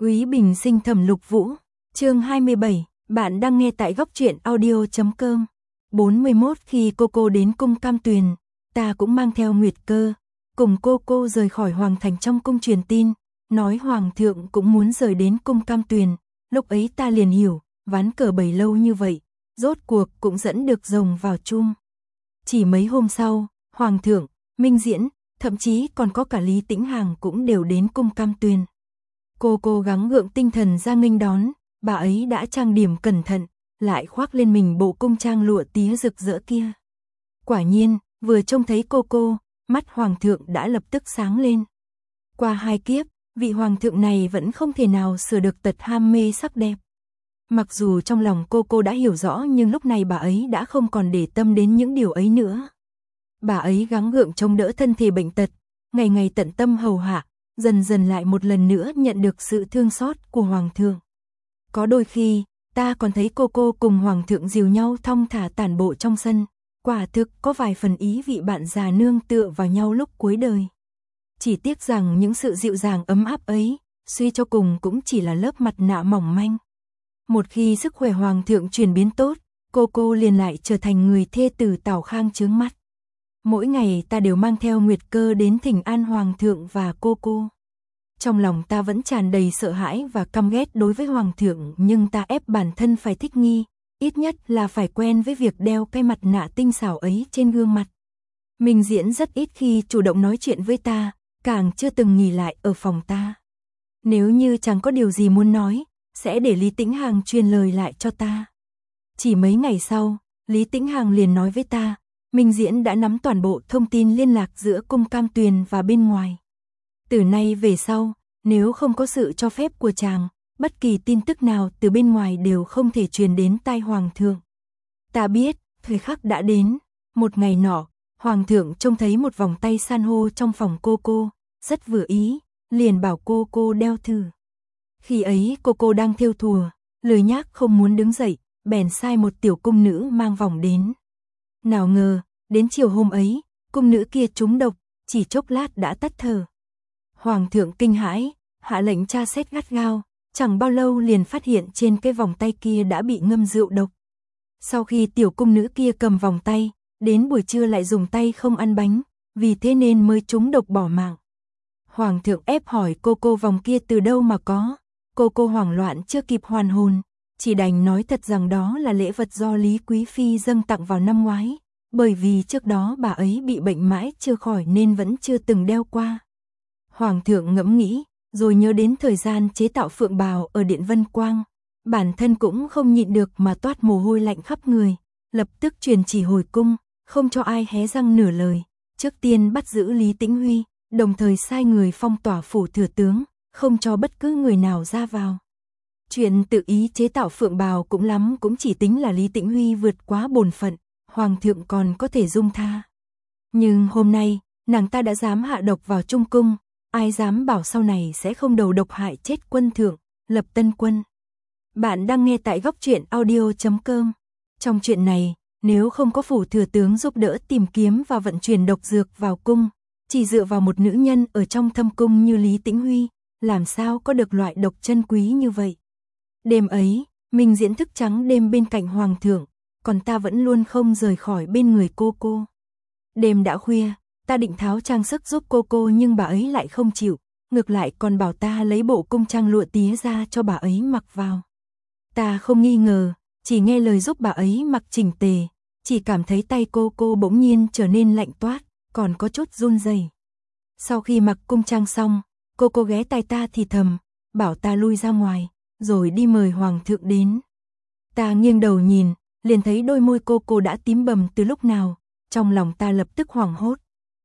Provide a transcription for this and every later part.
Úy Bình Sinh Thẩm Lục Vũ, chương 27, bạn đang nghe tại góc truyện audio.com. 41 khi cô đến cung Cam Tuyền, ta cũng mang theo Nguyệt Cơ, cùng cô rời khỏi Hoàng Thành trong cung truyền tin, nói Hoàng thượng cũng muốn rời đến cung Cam Tuyền, lúc ấy ta liền hiểu, ván cờ bày lâu như vậy, rốt cuộc cũng dẫn được rồng vào chum. Chỉ mấy hôm sau, Hoàng thượng, Minh Diễn, thậm chí còn có cả Lý Tĩnh Hàng cũng đều đến cung Cam Tuyền. Cô gắng gượng tinh thần ra nghênh đón, bà ấy đã trang điểm cẩn thận, lại khoác lên mình bộ cung trang lụa tía rực rỡ kia. Quả nhiên, vừa trông thấy cô, mắt Hoàng thượng đã lập tức sáng lên. Qua 2 kiếp, vị Hoàng thượng này vẫn không thể nào sửa được tật ham mê sắc đẹp. Mặc dù trong lòng cô đã hiểu rõ nhưng lúc này bà ấy đã không còn để tâm đến những điều ấy nữa. Bà ấy gắng gượng chống đỡ thân thể bệnh tật, ngày ngày tận tâm hầu hạ, dần dần lại một lần nữa nhận được sự thương xót của Hoàng thượng. Có đôi khi, ta còn thấy cô cùng Hoàng thượng dìu nhau thong thả tản bộ trong sân, quả thực có vài phần ý vị bạn già nương tựa vào nhau lúc cuối đời. Chỉ tiếc rằng những sự dịu dàng ấm áp ấy, suy cho cùng cũng chỉ là lớp mặt nạ mỏng manh. Một khi sức khỏe Hoàng thượng chuyển biến tốt, cô liền lại trở thành người thê tử Tào Khang chướng mắt. Mỗi ngày ta đều mang theo Nguyệt Cơ đến thỉnh an Hoàng thượng và cô. Trong lòng ta vẫn tràn đầy sợ hãi và căm ghét đối với Hoàng thượng, nhưng ta ép bản thân phải thích nghi, ít nhất là phải quen với việc đeo cái mặt nạ tinh xảo ấy trên gương mặt. Minh Diễn rất ít khi chủ động nói chuyện với ta, càng chưa từng nghỉ lại ở phòng ta. Nếu như chẳng có điều gì muốn nói, sẽ để Lý Tĩnh Hàng truyền lời lại cho ta. Chỉ mấy ngày sau, Lý Tĩnh Hàng liền nói với ta, Minh Diễn đã nắm toàn bộ thông tin liên lạc giữa cung Cam Tuyền và bên ngoài. Từ nay về sau, nếu không có sự cho phép của chàng, bất kỳ tin tức nào từ bên ngoài đều không thể truyền đến tai Hoàng thượng. Ta biết, thời khắc đã đến. Một ngày nọ, Hoàng thượng trông thấy một vòng tay san hô trong phòng cô, rất vừa ý, liền bảo cô đeo thử. Khi ấy cô đang thêu thùa, lười nhác không muốn đứng dậy, bèn sai một tiểu cung nữ mang vòng đến. Nào ngờ, đến chiều hôm ấy, cung nữ kia trúng độc, chỉ chốc lát đã tắt thở. Hoàng thượng kinh hãi, hạ lệnh tra xét gắt gao, chẳng bao lâu liền phát hiện trên cái vòng tay kia đã bị ngâm rượu độc. Sau khi tiểu cung nữ kia cầm vòng tay, đến buổi trưa lại dùng tay không ăn bánh, vì thế nên mới trúng độc bỏ mạng. Hoàng thượng ép hỏi cô vòng kia từ đâu mà có, cô hoảng loạn chưa kịp hoàn hồn, chỉ đành nói thật rằng đó là lễ vật do Lý Quý Phi dâng tặng vào năm ngoái, bởi vì trước đó bà ấy bị bệnh mãi chưa khỏi nên vẫn chưa từng đeo qua. Hoàng thượng ngẫm nghĩ, rồi nhớ đến thời gian chế tạo phượng bào ở Điện Vân Quang, bản thân cũng không nhịn được mà toát mồ hôi lạnh khắp người, lập tức truyền chỉ hồi cung, không cho ai hé răng nửa lời, trước tiên bắt giữ Lý Tĩnh Huy, đồng thời sai người phong tỏa phủ thừa tướng, không cho bất cứ người nào ra vào. Chuyện tự ý chế tạo phượng bào cũng chỉ tính là Lý Tĩnh Huy vượt quá bổn phận, Hoàng thượng còn có thể dung tha. Nhưng hôm nay, nàng ta đã dám hạ độc vào Trung cung, ai dám bảo sau này sẽ không đầu độc hại chết quân thượng, Lập Tân Quân. Bạn đang nghe tại góc truyện audio.com. Trong chuyện này, nếu không có phủ thừa tướng giúp đỡ tìm kiếm và vận chuyển độc dược vào cung, chỉ dựa vào một nữ nhân ở trong thâm cung như Lý Tĩnh Huy, làm sao có được loại độc chân quý như vậy. Đêm ấy, Minh Diễn thức trắng đêm bên cạnh Hoàng thượng, còn ta vẫn luôn không rời khỏi bên người cô. Đêm đã khuya, ta định tháo trang sức giúp cô nhưng bà ấy lại không chịu, ngược lại còn bảo ta lấy bộ cung trang lụa tía ra cho bà ấy mặc vào. Ta không nghi ngờ, chỉ nghe lời giúp bà ấy mặc chỉnh tề, chỉ cảm thấy tay cô bỗng nhiên trở nên lạnh toát, còn có chút run rẩy. Sau khi mặc cung trang xong, cô ghé tai ta thì thầm, bảo ta lui ra ngoài, rồi đi mời Hoàng thượng đến. Ta nghiêng đầu nhìn, liền thấy đôi môi cô đã tím bầm từ lúc nào, trong lòng ta lập tức hoảng hốt.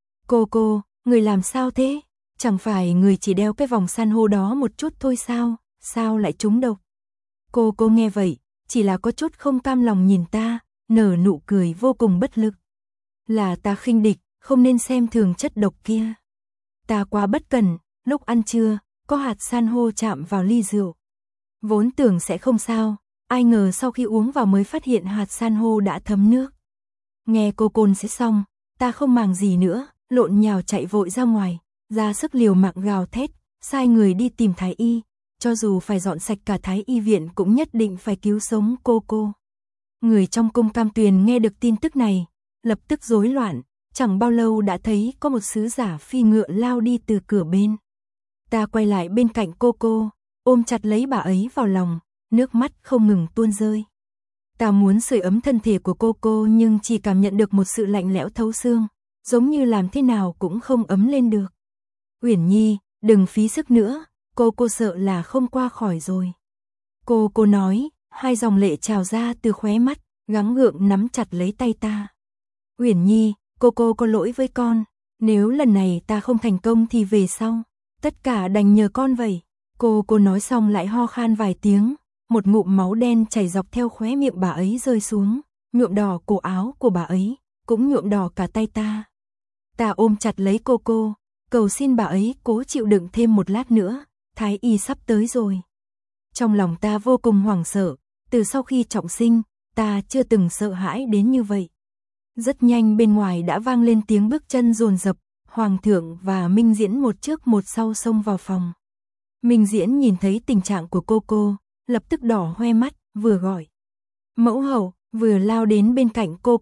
Cô, người làm sao thế? Chẳng phải người chỉ đeo cái vòng san hô đó một chút thôi sao lại trúng độc? Cô nghe vậy, chỉ là có chút không cam lòng nhìn ta, nở nụ cười vô cùng bất lực. Là ta khinh địch, không nên xem thường chất độc kia. Ta quá bất cẩn, lúc ăn trưa, có hạt san hô chạm vào ly rượu. Vốn tưởng sẽ không sao, ai ngờ sau khi uống vào mới phát hiện hạt san hô đã thấm nước. Nghe cô côn sẽ xong, ta không màng gì nữa, lộn nhào chạy vội ra ngoài, ra sức liều mạng gào thét, sai người đi tìm thái y, cho dù phải dọn sạch cả Thái Y viện cũng nhất định phải cứu sống cô. Người trong cung Cam Tuyền nghe được tin tức này, lập tức rối loạn, chẳng bao lâu đã thấy có một sứ giả phi ngựa lao đi từ cửa bên. Ta quay lại bên cạnh cô, ôm chặt lấy bà ấy vào lòng, nước mắt không ngừng tuôn rơi. Ta muốn sưởi ấm thân thể của cô nhưng chỉ cảm nhận được một sự lạnh lẽo thấu xương, giống như làm thế nào cũng không ấm lên được. Uyển Nhi, đừng phí sức nữa, cô sợ là không qua khỏi rồi. Cô nói, hai dòng lệ trào ra từ khóe mắt, gắng gượng nắm chặt lấy tay ta. Uyển Nhi, cô có lỗi với con, nếu lần này ta không thành công thì về sau, tất cả đành nhờ con vậy. Cô nói xong lại ho khan vài tiếng, một ngụm máu đen chảy dọc theo khóe miệng bà ấy rơi xuống, nhuộm đỏ cổ áo của bà ấy, cũng nhuộm đỏ cả tay ta. Ta ôm chặt lấy cô, cầu xin bà ấy cố chịu đựng thêm một lát nữa, Thái Y sắp tới rồi. Trong lòng ta vô cùng hoảng sợ, từ sau khi trọng sinh, ta chưa từng sợ hãi đến như vậy. Rất nhanh bên ngoài đã vang lên tiếng bước chân dồn dập, Hoàng thượng và Minh Diễn một trước một sau xông vào phòng. Minh Diễn nhìn thấy tình trạng của cô, lập tức đỏ hoe mắt, vừa gọi mẫu hậu, vừa lao đến bên cạnh cô.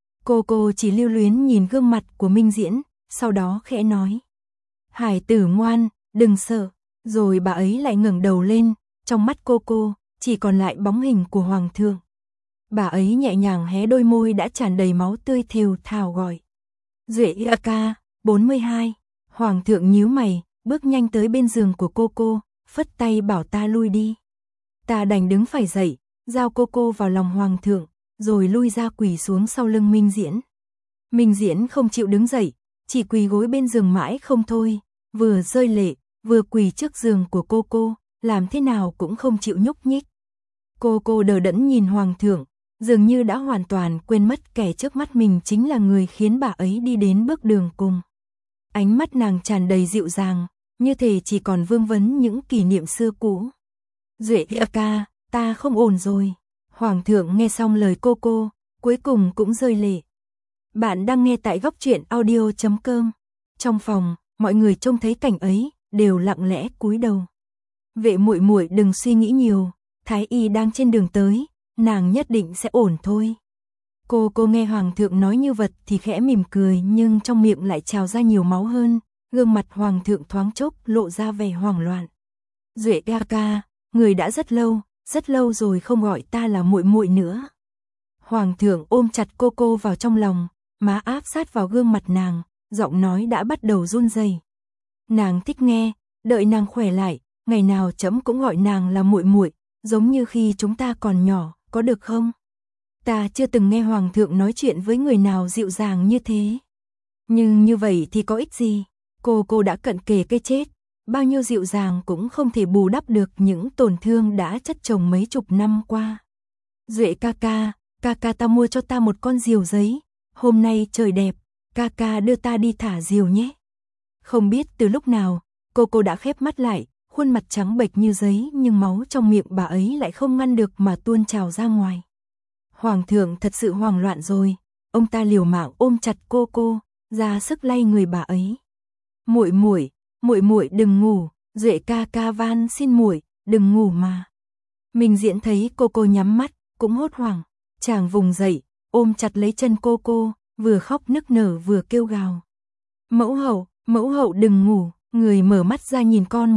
Cô chỉ lưu luyến nhìn gương mặt của Minh Diễn, sau đó khẽ nói: Hải tử ngoan, đừng sợ. Rồi bà ấy lại ngẩng đầu lên, trong mắt cô chỉ còn lại bóng hình của Hoàng thượng. Bà ấy nhẹ nhàng hé đôi môi đã tràn đầy máu tươi thều thào gọi: Duệ ca, 42. Hoàng thượng nhíu mày, bước nhanh tới bên giường của cô, phất tay bảo ta lui đi. Ta đành đứng phải dậy, giao cô vào lòng Hoàng thượng, rồi lui ra quỳ xuống sau lưng Minh Diễn. Minh Diễn không chịu đứng dậy, chỉ quỳ gối bên giường mãi không thôi, vừa rơi lệ, vừa quỳ trước giường của cô, làm thế nào cũng không chịu nhúc nhích. Cô đờ đẫn nhìn Hoàng thượng, dường như đã hoàn toàn quên mất kẻ trước mắt mình chính là người khiến bà ấy đi đến bước đường cùng. Ánh mắt nàng tràn đầy dịu dàng, như thể chỉ còn vương vấn những kỷ niệm xưa cũ. Duệ ca, ta không ổn rồi. Hoàng thượng nghe xong lời cô, cuối cùng cũng rơi lệ. Bạn đang nghe tại góc truyện audio.com. Trong phòng, mọi người trông thấy cảnh ấy, đều lặng lẽ cúi đầu. Vệ muội muội đừng suy nghĩ nhiều, Thái Y đang trên đường tới, nàng nhất định sẽ ổn thôi. Cô nghe Hoàng thượng nói như vậy thì khẽ mỉm cười nhưng trong miệng lại trào ra nhiều máu hơn, gương mặt Hoàng thượng thoáng chốc lộ ra vẻ hoảng loạn. Duệ ca, người đã rất lâu rồi không gọi ta là muội muội nữa. Hoàng thượng ôm chặt cô vào trong lòng, má áp sát vào gương mặt nàng, giọng nói đã bắt đầu run rẩy. Nàng thích nghe, đợi nàng khỏe lại, ngày nào trẫm cũng gọi nàng là muội muội, giống như khi chúng ta còn nhỏ, có được không? Ta chưa từng nghe Hoàng thượng nói chuyện với người nào dịu dàng như thế. Nhưng như vậy thì có ích gì? Cô đã cận kề cái chết, bao nhiêu dịu dàng cũng không thể bù đắp được những tổn thương đã chất chồng mấy chục năm qua. Duệ ca ta mua cho ta một con diều giấy, hôm nay trời đẹp, ca đưa ta đi thả diều nhé. Không biết từ lúc nào, cô đã khép mắt lại, khuôn mặt trắng bệch như giấy nhưng máu trong miệng bà ấy lại không ngăn được mà tuôn trào ra ngoài. Hoàng thượng thật sự hoảng loạn rồi, ông ta liều mạng ôm chặt cô, ra sức lay người bà ấy. Muội muội đừng ngủ, Duệ ca van xin muội, đừng ngủ mà. Minh Diễn thấy cô nhắm mắt, cũng hốt hoảng, chàng vùng dậy, ôm chặt lấy chân cô, vừa khóc nức nở vừa kêu gào. Mẫu hậu đừng ngủ, người mở mắt ra nhìn con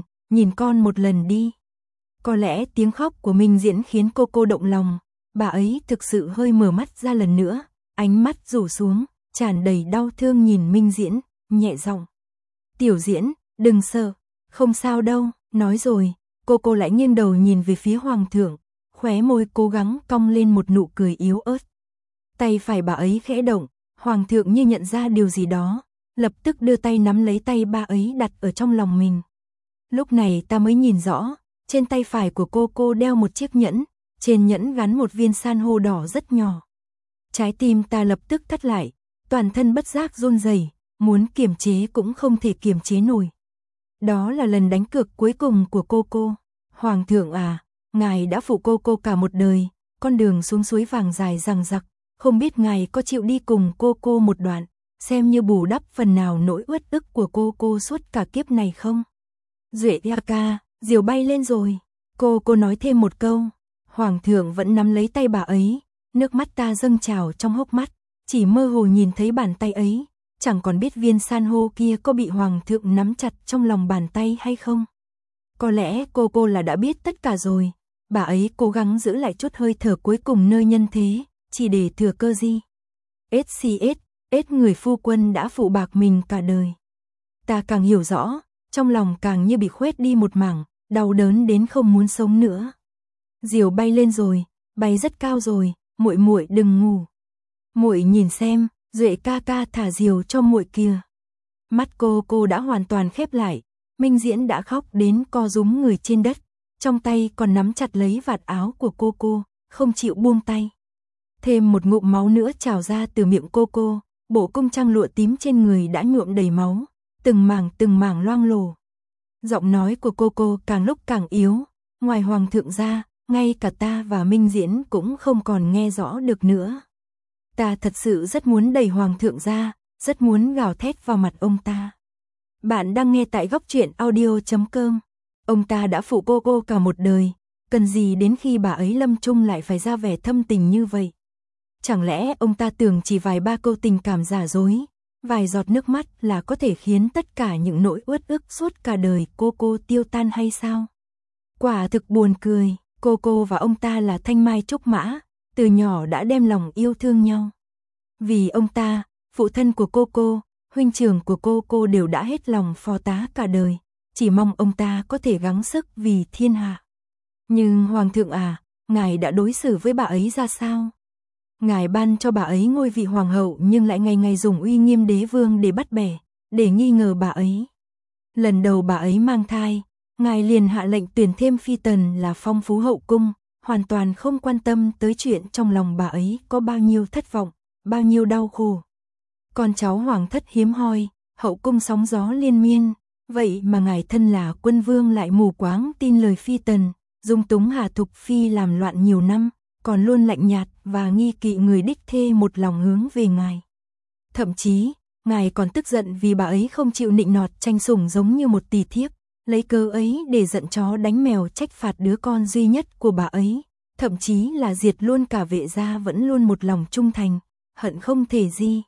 một lần đi. Có lẽ tiếng khóc của Minh Diễn khiến cô động lòng, bà ấy thực sự hơi mở mắt ra lần nữa, ánh mắt rủ xuống, tràn đầy đau thương nhìn Minh Diễn, nhẹ giọng. Tiểu Diễn, đừng sợ, không sao đâu, nói rồi, cô lại nghiêng đầu nhìn về phía Hoàng thượng, khóe môi cố gắng cong lên một nụ cười yếu ớt. Tay phải bà ấy khẽ động, Hoàng thượng như nhận ra điều gì đó, lập tức đưa tay nắm lấy tay bà ấy đặt ở trong lòng mình. Lúc này ta mới nhìn rõ, trên tay phải của cô đeo một chiếc nhẫn, trên nhẫn gắn một viên san hô đỏ rất nhỏ. Trái tim ta lập tức thắt lại, toàn thân bất giác run rẩy, muốn kiềm chế cũng không thể kiềm chế nổi. Đó là lần đánh cược cuối cùng của cô. Hoàng thượng à, ngài đã phụ cô cả một đời, con đường xuống suối vàng dài dằng dặc, không biết ngài có chịu đi cùng cô một đoạn, xem như bù đắp phần nào nỗi uất ức của cô suốt cả kiếp này không? Duệ ca, Diều bay lên rồi. Cô nói thêm một câu. Hoàng thượng vẫn nắm lấy tay bà ấy, nước mắt ta dâng trào trong hốc mắt, chỉ mơ hồ nhìn thấy bàn tay ấy, chẳng còn biết viên san hô kia có bị hoàng thượng nắm chặt trong lòng bàn tay hay không. Có lẽ cô là đã biết tất cả rồi, bà ấy cố gắng giữ lại chút hơi thở cuối cùng nơi nhân thế, chỉ để thừa cơ gì. SCS, người phu quân đã phụ bạc mình cả đời. Ta càng hiểu rõ, trong lòng càng như bị khuét đi một mảng, đau đớn đến không muốn sống nữa. Diều bay lên rồi, bay rất cao rồi, muội đừng ngủ. Muội nhìn xem, Duệ ca ca thả diều cho muội kìa. Mắt cô đã hoàn toàn khép lại, Minh Diễn đã khóc đến co rúm người trên đất, trong tay còn nắm chặt lấy vạt áo của cô, không chịu buông tay. Thêm một ngụm máu nữa trào ra từ miệng cô, bộ cung trang lụa tím trên người đã nhuộm đầy máu, từng mảng loang lổ. Giọng nói của cô càng lúc càng yếu, ngoài hoàng thượng ra, ngay cả ta và Minh Diễn cũng không còn nghe rõ được nữa. Ta thật sự rất muốn đẩy hoàng thượng ra, rất muốn gào thét vào mặt ông ta. Bạn đang nghe tại góc truyện audio.com. Ông ta đã phụ cô cả một đời, cần gì đến khi bà ấy lâm chung lại phải ra vẻ thâm tình như vậy. Chẳng lẽ ông ta tưởng chỉ vài ba câu tình cảm giả dối, vài giọt nước mắt là có thể khiến tất cả những nỗi uất ức suốt cả đời cô tiêu tan hay sao? Quả thực buồn cười, cô và ông ta là thanh mai trúc mã, từ nhỏ đã đem lòng yêu thương nhau. Vì ông ta, phụ thân của cô, huynh trưởng của cô đều đã hết lòng phó tá cả đời, chỉ mong ông ta có thể gắng sức vì thiên hạ. Nhưng hoàng thượng à, ngài đã đối xử với bà ấy ra sao? Ngài ban cho bà ấy ngôi vị hoàng hậu nhưng lại ngày ngày dùng uy nghiêm đế vương để bắt bẻ, để nghi ngờ bà ấy. Lần đầu bà ấy mang thai, ngài liền hạ lệnh tuyển thêm phi tần là phong phú hậu cung, hoàn toàn không quan tâm tới chuyện trong lòng bà ấy có bao nhiêu thất vọng, bao nhiêu đau khổ. Con cháu hoàng thất hiếm hoi, hậu cung sóng gió liên miên, vậy mà ngài thân là quân vương lại mù quáng tin lời phi tần, dung túng Hà Thục Phi làm loạn nhiều năm, còn luôn lạnh nhạt và nghi kỵ người đích thê một lòng hướng về ngài. Thậm chí, ngài còn tức giận vì bà ấy không chịu nịnh nọt tranh sủng giống như một tỳ thiếp, lấy cớ ấy để giận chó đánh mèo trách phạt đứa con duy nhất của bà ấy, thậm chí là diệt luôn cả Vệ gia vẫn luôn một lòng trung thành, hận không thể gì.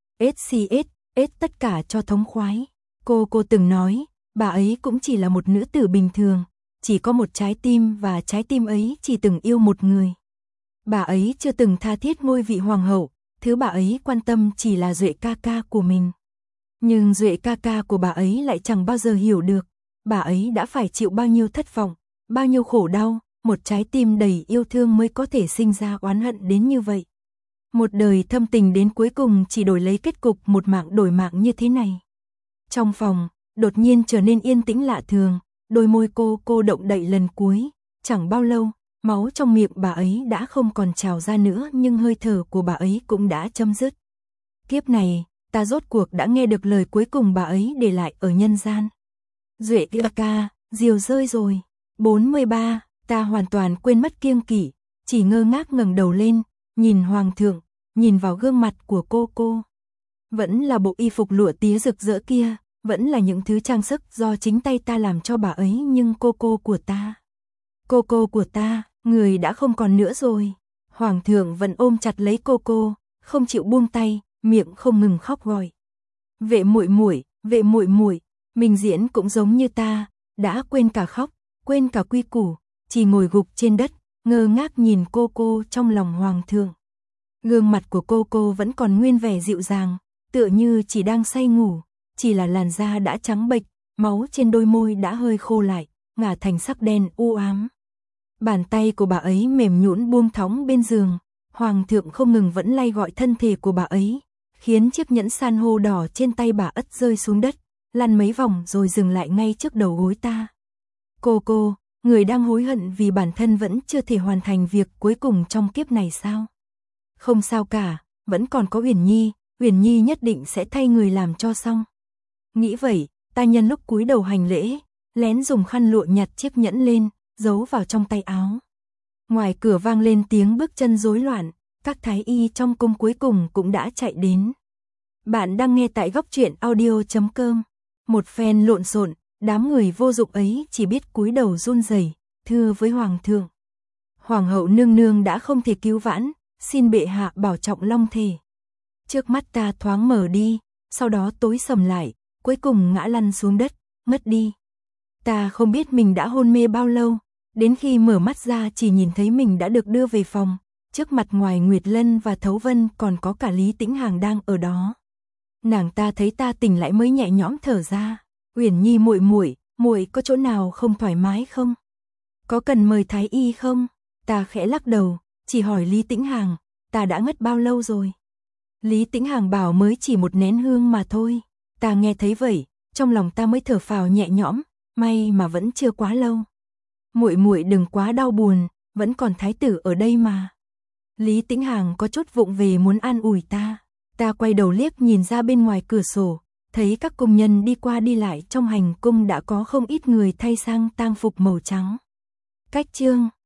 SCS, tất cả cho thống khoái. Cô từng nói, bà ấy cũng chỉ là một nữ tử bình thường, chỉ có một trái tim và trái tim ấy chỉ từng yêu một người. Bà ấy chưa từng tha thiết ngôi vị hoàng hậu, thứ bà ấy quan tâm chỉ là Duệ ca ca của mình. Nhưng Duệ ca ca của bà ấy lại chẳng bao giờ hiểu được, bà ấy đã phải chịu bao nhiêu thất vọng, bao nhiêu khổ đau, một trái tim đầy yêu thương mới có thể sinh ra oán hận đến như vậy. Một đời thâm tình đến cuối cùng chỉ đổi lấy kết cục một mạng đổi mạng như thế này. Trong phòng, đột nhiên trở nên yên tĩnh lạ thường, đôi môi cô động đậy lần cuối, chẳng bao lâu, máu trong miệng bà ấy đã không còn trào ra nữa nhưng hơi thở của bà ấy cũng đã chấm dứt. Kiếp này, ta rốt cuộc đã nghe được lời cuối cùng bà ấy để lại ở nhân gian. Duệ ca, diều rơi rồi. 43, ta hoàn toàn quên mất kiêng kỵ, chỉ ngơ ngác ngẩng đầu lên, nhìn hoàng thượng, nhìn vào gương mặt của cô. Vẫn là bộ y phục lụa tía rực rỡ kia, vẫn là những thứ trang sức do chính tay ta làm cho bà ấy nhưng cô của ta. Cô của ta, người đã không còn nữa rồi. Hoàng thượng vẫn ôm chặt lấy cô, không chịu buông tay, miệng không ngừng khóc gọi. Vệ muội muội, Minh Diễn cũng giống như ta, đã quên cả khóc, quên cả quy củ, chỉ ngồi gục trên đất, ngơ ngác nhìn cô trong lòng hoàng thượng. Gương mặt của cô vẫn còn nguyên vẻ dịu dàng, tựa như chỉ đang say ngủ, chỉ là làn da đã trắng bệch, máu trên đôi môi đã hơi khô lại, ngả thành sắc đen u ám. Bàn tay của bà ấy mềm nhũn buông thõng bên giường, hoàng thượng không ngừng vẫn lay gọi thân thể của bà ấy, khiến chiếc nhẫn san hô đỏ trên tay bà ất rơi xuống đất, lăn mấy vòng rồi dừng lại ngay trước đầu gối ta. Cô, người đang hối hận vì bản thân vẫn chưa thể hoàn thành việc cuối cùng trong kiếp này sao? Không sao cả, vẫn còn có Uyển Nhi nhất định sẽ thay người làm cho xong. Nghĩ vậy, ta nhân lúc cúi đầu hành lễ, lén dùng khăn lụa nhặt chiếc nhẫn lên, giấu vào trong tay áo. Ngoài cửa vang lên tiếng bước chân rối loạn, các thái y trong cung cuối cùng cũng đã chạy đến. Bạn đang nghe tại góc truyện audio.com. Một phen lộn xộn, Đám người vô dụng ấy chỉ biết cúi đầu run rẩy, thưa với hoàng thượng. Hoàng hậu nương nương đã không thể cứu vãn, xin bệ hạ bảo trọng long thể. Trước mắt ta thoáng mở đi, sau đó tối sầm lại, cuối cùng ngã lăn xuống đất, ngất đi. Ta không biết mình đã hôn mê bao lâu, đến khi mở mắt ra chỉ nhìn thấy mình đã được đưa về phòng, trước mặt ngoài Nguyệt Lân và Thấu Vân còn có cả Lý Tĩnh Hàng đang ở đó. Nàng ta thấy ta tỉnh lại mới nhẹ nhõm thở ra, Uyển Nhi muội có chỗ nào không thoải mái không? Có cần mời thái y không? Ta khẽ lắc đầu, chỉ hỏi Lý Tĩnh Hàng, ta đã ngất bao lâu rồi? Lý Tĩnh Hàng bảo mới chỉ một nén hương mà thôi. Ta nghe thấy vậy, trong lòng ta mới thở phào nhẹ nhõm, may mà vẫn chưa quá lâu. Muội đừng quá đau buồn, vẫn còn thái tử ở đây mà. Lý Tĩnh Hàng có chút vụng về muốn an ủi ta. Ta quay đầu liếc nhìn ra bên ngoài cửa sổ, thấy các công nhân đi qua đi lại trong hành cung đã có không ít người thay sang tang phục màu trắng. Cách chương